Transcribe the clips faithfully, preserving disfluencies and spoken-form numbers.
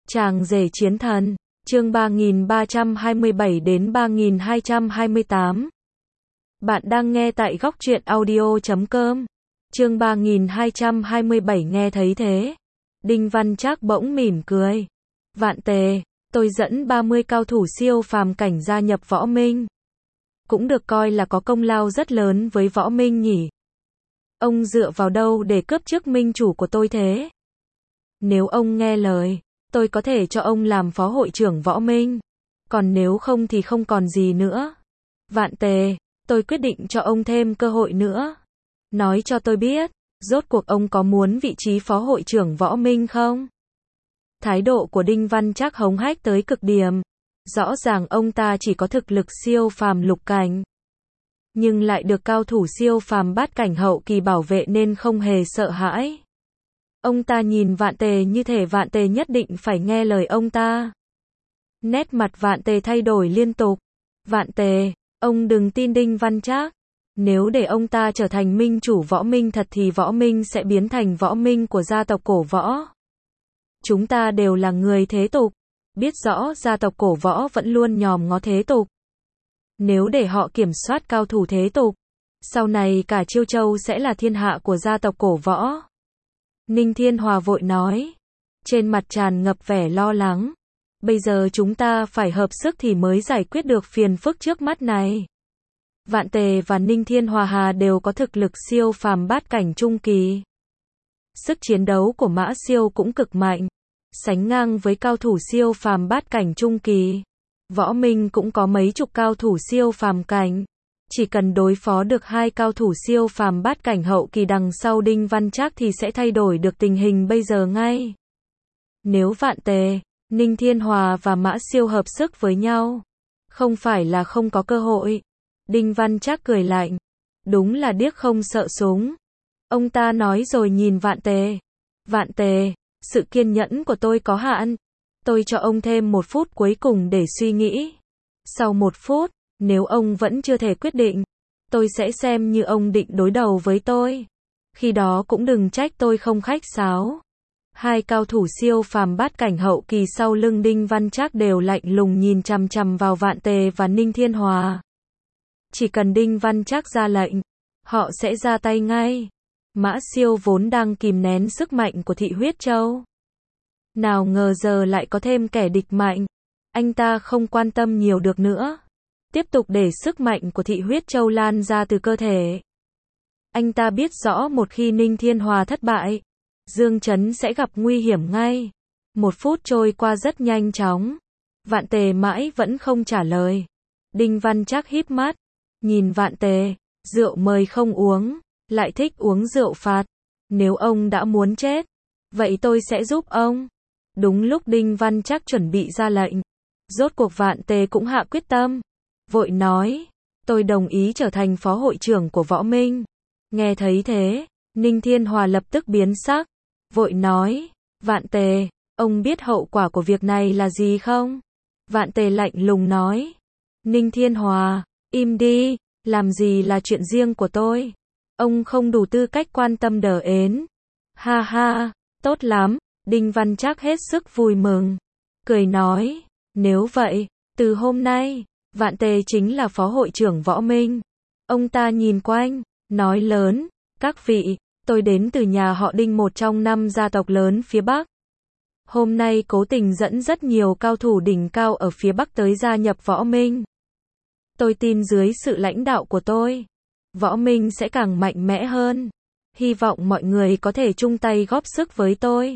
Chàng rể chiến thần, chương ba nghìn ba trăm hai mươi bảy đến ba nghìn hai trăm hai mươi tám. Bạn đang nghe tại góc truyện audio chấm com. Chương ba nghìn hai trăm hai mươi bảy nghe thấy thế. Đinh Văn Trác bỗng mỉm cười. Vạn Tề, tôi dẫn ba mươi cao thủ siêu phàm cảnh gia nhập Võ Minh. Cũng được coi là có công lao rất lớn với Võ Minh nhỉ. Ông dựa vào đâu để cướp chức minh chủ của tôi thế? Nếu ông nghe lời, tôi có thể cho ông làm phó hội trưởng Võ Minh. Còn nếu không thì không còn gì nữa. Vạn Tề, tôi quyết định cho ông thêm cơ hội nữa. Nói cho tôi biết, rốt cuộc ông có muốn vị trí phó hội trưởng Võ Minh không? Thái độ của Đinh Văn Trác hống hách tới cực điểm. Rõ ràng ông ta chỉ có thực lực siêu phàm lục cảnh, nhưng lại được cao thủ siêu phàm bát cảnh hậu kỳ bảo vệ nên không hề sợ hãi. Ông ta nhìn Vạn Tề như thể Vạn Tề nhất định phải nghe lời ông ta. Nét mặt Vạn Tề thay đổi liên tục. Vạn Tề, ông đừng tin Đinh Văn Trác. Nếu để ông ta trở thành minh chủ Võ Minh thật thì Võ Minh sẽ biến thành Võ Minh của gia tộc cổ Võ. Chúng ta đều là người thế tục, biết rõ gia tộc cổ Võ vẫn luôn nhòm ngó thế tục. Nếu để họ kiểm soát cao thủ thế tục, sau này cả Chiêu Châu sẽ là thiên hạ của gia tộc cổ Võ. Ninh Thiên Hòa vội nói, trên mặt tràn ngập vẻ lo lắng. Bây giờ chúng ta phải hợp sức thì mới giải quyết được phiền phức trước mắt này. Vạn Tề và Ninh Thiên Hòa Hà đều có thực lực siêu phàm bát cảnh trung kỳ. Sức chiến đấu của Mã Siêu cũng cực mạnh, sánh ngang với cao thủ siêu phàm bát cảnh trung kỳ. Võ Minh cũng có mấy chục cao thủ siêu phàm cảnh. Chỉ cần đối phó được hai cao thủ siêu phàm bát cảnh hậu kỳ đằng sau Đinh Văn Trác thì sẽ thay đổi được tình hình bây giờ ngay. Nếu Vạn Tề, Ninh Thiên Hòa và Mã Siêu hợp sức với nhau, không phải là không có cơ hội. Đinh Văn Trác cười lạnh. Đúng là điếc không sợ súng. Ông ta nói rồi nhìn Vạn Tề. Vạn Tề, sự kiên nhẫn của tôi có hạn. Tôi cho ông thêm một phút cuối cùng để suy nghĩ. Sau một phút, nếu ông vẫn chưa thể quyết định, tôi sẽ xem như ông định đối đầu với tôi. Khi đó cũng đừng trách tôi không khách sáo. Hai cao thủ siêu phàm bát cảnh hậu kỳ sau lưng Đinh Văn Trác đều lạnh lùng nhìn chằm chằm vào Vạn Tề và Ninh Thiên Hòa. Chỉ cần Đinh Văn Trác ra lệnh, họ sẽ ra tay ngay. Mã Siêu vốn đang kìm nén sức mạnh của Thị Huyết Châu, nào ngờ giờ lại có thêm kẻ địch mạnh. Anh ta không quan tâm nhiều được nữa, tiếp tục để sức mạnh của Thị Huyết Châu lan ra từ cơ thể. Anh ta biết rõ một khi Ninh Thiên Hòa thất bại, Dương Chấn sẽ gặp nguy hiểm ngay. Một phút trôi qua rất nhanh chóng. Vạn Tề mãi vẫn không trả lời. Đinh Văn Trác híp mắt, nhìn Vạn Tề, rượu mời không uống, lại thích uống rượu phạt. Nếu ông đã muốn chết, vậy tôi sẽ giúp ông. Đúng lúc Đinh Văn Trác chuẩn bị ra lệnh, rốt cuộc Vạn Tề cũng hạ quyết tâm. Vội nói, tôi đồng ý trở thành phó hội trưởng của Võ Minh. Nghe thấy thế, Ninh Thiên Hòa lập tức biến sắc. Vội nói, Vạn Tề, ông biết hậu quả của việc này là gì không? Vạn Tề lạnh lùng nói, Ninh Thiên Hòa, im đi, làm gì là chuyện riêng của tôi. Ông không đủ tư cách quan tâm đờ ến. Ha ha, tốt lắm. Đinh Văn Trác hết sức vui mừng, cười nói, nếu vậy, từ hôm nay, Vạn Tề chính là phó hội trưởng Võ Minh. Ông ta nhìn quanh, nói lớn, các vị, tôi đến từ nhà họ Đinh, một trong năm gia tộc lớn phía Bắc. Hôm nay cố tình dẫn rất nhiều cao thủ đỉnh cao ở phía Bắc tới gia nhập Võ Minh. Tôi tin dưới sự lãnh đạo của tôi, Võ Minh sẽ càng mạnh mẽ hơn. Hy vọng mọi người có thể chung tay góp sức với tôi,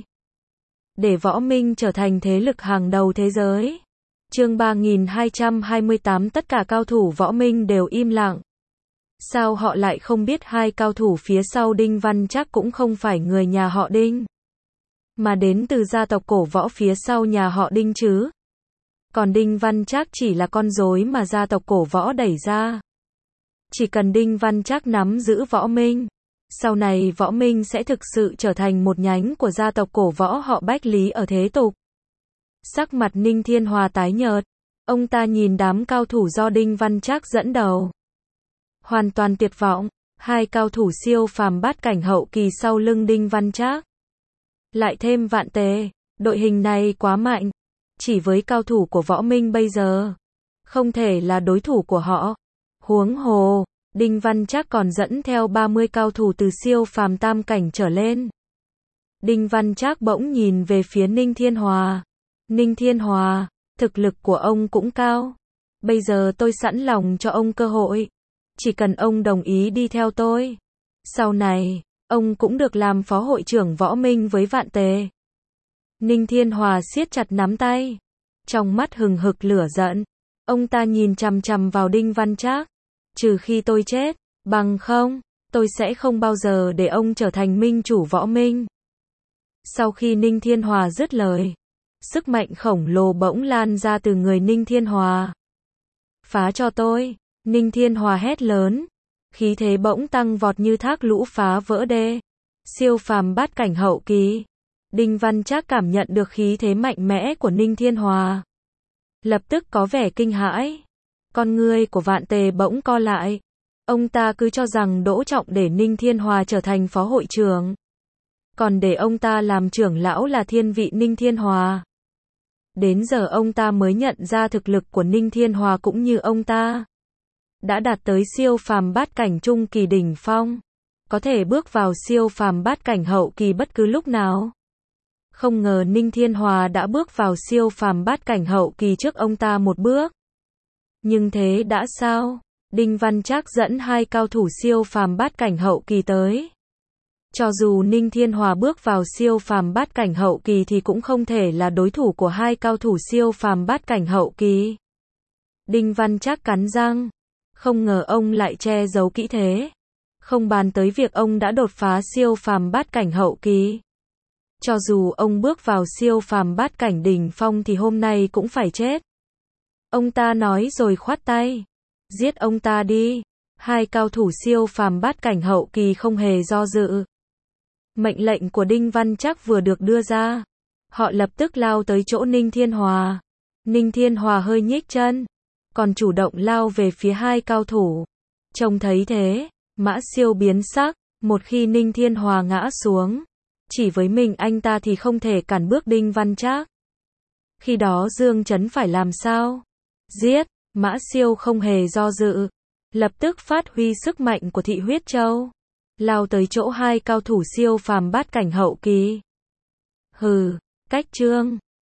để Võ Minh trở thành thế lực hàng đầu thế giới. Chương ba nghìn hai trăm hai mươi tám. Tất cả cao thủ Võ Minh đều im lặng. Sao họ lại không biết hai cao thủ phía sau Đinh Văn Trác cũng không phải người nhà họ Đinh, mà đến từ gia tộc cổ Võ phía sau nhà họ Đinh chứ? Còn Đinh Văn Trác chỉ là con rối mà gia tộc cổ Võ đẩy ra. Chỉ cần Đinh Văn Trác nắm giữ Võ Minh, sau này Võ Minh sẽ thực sự trở thành một nhánh của gia tộc cổ Võ họ Bách Lý ở thế tục. Sắc mặt Ninh Thiên Hòa tái nhợt, ông ta nhìn đám cao thủ do Đinh Văn Trác dẫn đầu, hoàn toàn tuyệt vọng. Hai cao thủ siêu phàm bát cảnh hậu kỳ sau lưng Đinh Văn Trác, lại thêm Vạn Tề, Đội hình này quá mạnh. Chỉ với cao thủ của võ minh bây giờ, không thể là đối thủ của họ. Huống hồ, Đinh Văn Trác còn dẫn theo ba mươi cao thủ từ siêu phàm tam cảnh trở lên. Đinh Văn Trác bỗng nhìn về phía Ninh Thiên Hòa. Ninh Thiên Hòa, thực lực của ông cũng cao. Bây giờ tôi sẵn lòng cho ông cơ hội. Chỉ cần ông đồng ý đi theo tôi. Sau này, ông cũng được làm phó hội trưởng võ minh với Vạn Tề. Ninh Thiên Hòa siết chặt nắm tay. Trong mắt hừng hực lửa giận. Ông ta nhìn chằm chằm vào Đinh Văn Trác. Trừ khi tôi chết, bằng không, tôi sẽ không bao giờ để ông trở thành minh chủ võ minh. Sau khi Ninh Thiên Hòa dứt lời, sức mạnh khổng lồ bỗng lan ra từ người Ninh Thiên Hòa. Phá cho tôi, Ninh Thiên Hòa hét lớn. Khí thế bỗng tăng vọt như thác lũ phá vỡ đê. Siêu phàm bát cảnh hậu kỳ. Đinh Văn Trác cảm nhận được khí thế mạnh mẽ của Ninh Thiên Hòa. Lập tức có vẻ kinh hãi. Con ngươi của Vạn Tề bỗng co lại. Ông ta cứ cho rằng Đỗ Trọng để Ninh Thiên Hòa trở thành phó hội trưởng. Còn để ông ta làm trưởng lão là thiên vị Ninh Thiên Hòa. Đến giờ ông ta mới nhận ra thực lực của Ninh Thiên Hòa cũng như ông ta. Đã đạt tới siêu phàm bát cảnh trung kỳ đỉnh phong. Có thể bước vào siêu phàm bát cảnh hậu kỳ bất cứ lúc nào. Không ngờ Ninh Thiên Hòa đã bước vào siêu phàm bát cảnh hậu kỳ trước ông ta một bước. Nhưng thế đã sao? Đinh Văn Trác dẫn hai cao thủ siêu phàm bát cảnh hậu kỳ tới. Cho dù Ninh Thiên Hòa bước vào siêu phàm bát cảnh hậu kỳ thì cũng không thể là đối thủ của hai cao thủ siêu phàm bát cảnh hậu kỳ. Đinh Văn Trác cắn răng. Không ngờ ông lại che giấu kỹ thế. Không bàn tới việc ông đã đột phá siêu phàm bát cảnh hậu kỳ. Cho dù ông bước vào siêu phàm bát cảnh đỉnh phong thì hôm nay cũng phải chết. Ông ta nói rồi khoát tay. Giết ông ta đi. Hai cao thủ siêu phàm bát cảnh hậu kỳ không hề do dự. Mệnh lệnh của Đinh Văn Trác vừa được đưa ra. Họ lập tức lao tới chỗ Ninh Thiên Hòa. Ninh Thiên Hòa hơi nhích chân. Còn chủ động lao về phía hai cao thủ. Trông thấy thế, Mã Siêu biến sắc. Một khi Ninh Thiên Hòa ngã xuống, chỉ với mình anh ta thì không thể cản bước Đinh Văn Trác. Khi đó Dương Chấn phải làm sao? Giết! Mã Siêu không hề do dự. Lập tức phát huy sức mạnh của Thị Huyết Châu. Lao tới chỗ hai cao thủ siêu phàm bát cảnh hậu kỳ. Hừ, cách trương.